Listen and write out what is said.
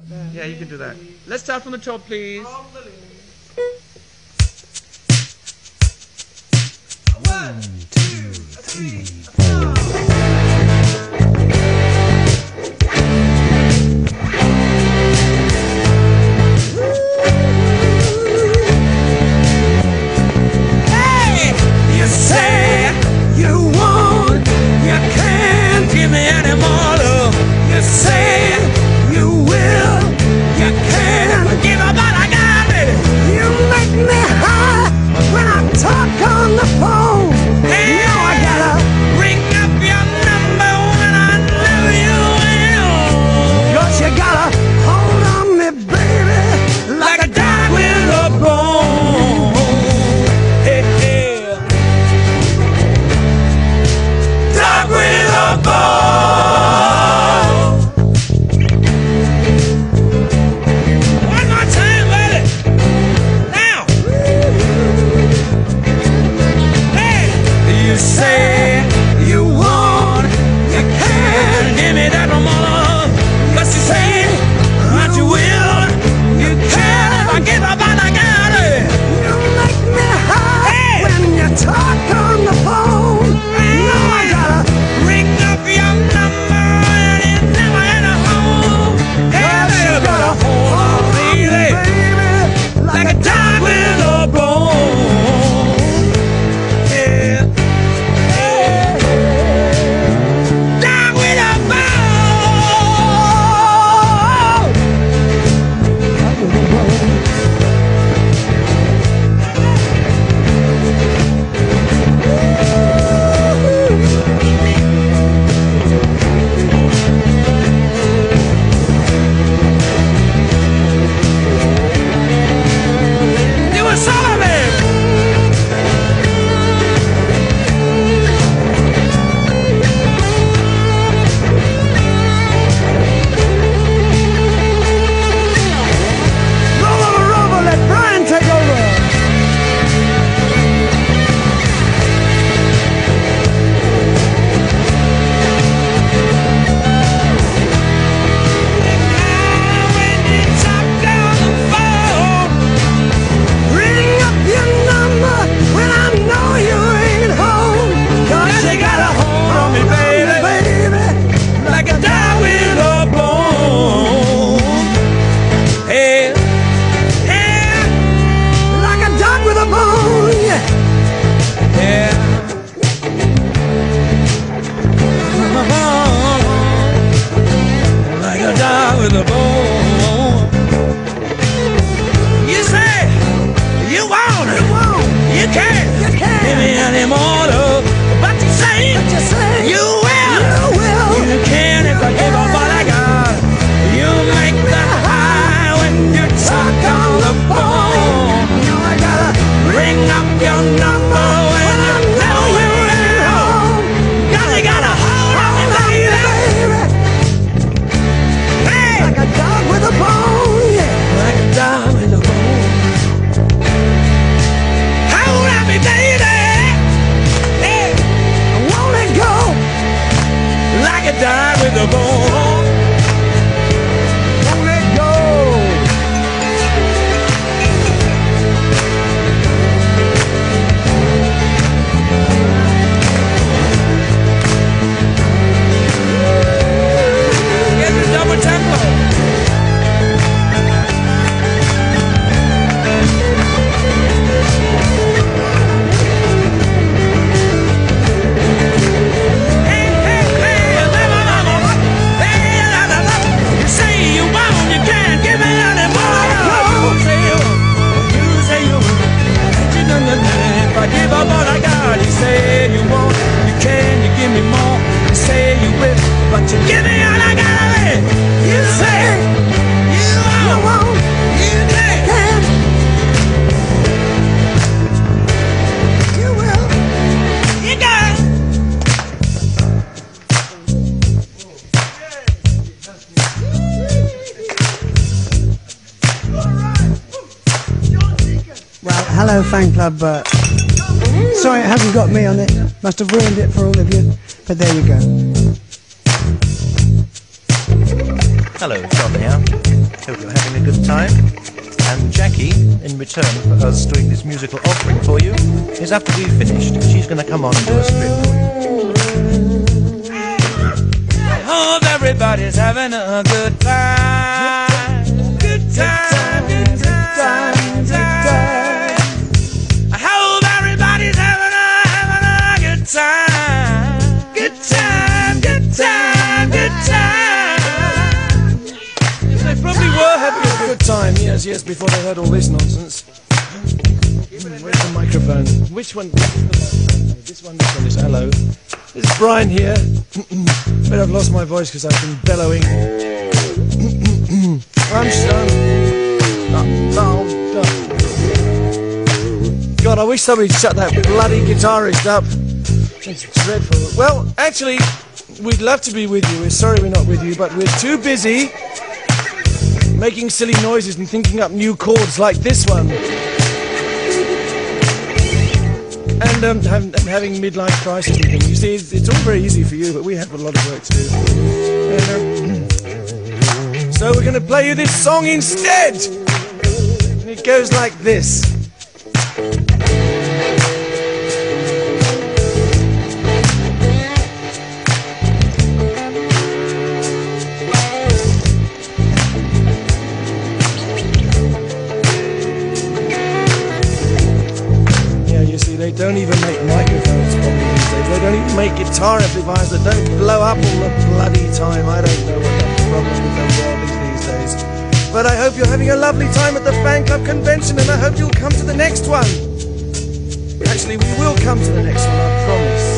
Yeah, you can do that. Let's start from the top, please. 1, 2, 3, 4. Hello fan club, sorry it hasn't got me on it, must have ruined it for all of you, but there you go. Hello, Tom here. Hope you're having a good time. And Jackie, in return for us doing this musical offering for you, is after we've finished, she's going to come on and do a strip for you. I hope everybody's having a good time. Good time, good time, good time. I hope everybody's having a good time. Good time, good time, good time. They probably were having a good time, yes, before they heard all this nonsense. Where's the microphone? Which one? This one is hello. This is Brian here. But I've lost my voice because I've been bellowing. I'm God, I wish somebody'd shut that bloody guitarist up. It's dreadful. Well, actually, we'd love to be with you. We're sorry we're not with you, but we're too busy making silly noises and thinking up new chords like this one. And having midlife crisis and things. You see, it's all very easy for you, but we have a lot of work to do. So we're going to play you this song instead. And it goes like this. They don't even make microphones properly these days. They don't even make guitar amplifiers that don't blow up all the bloody time. I don't know what the problem with the world is these days. But I hope you're having a lovely time at the fan club convention, and I hope you'll come to the next one. Actually, we will come to the next one, I promise.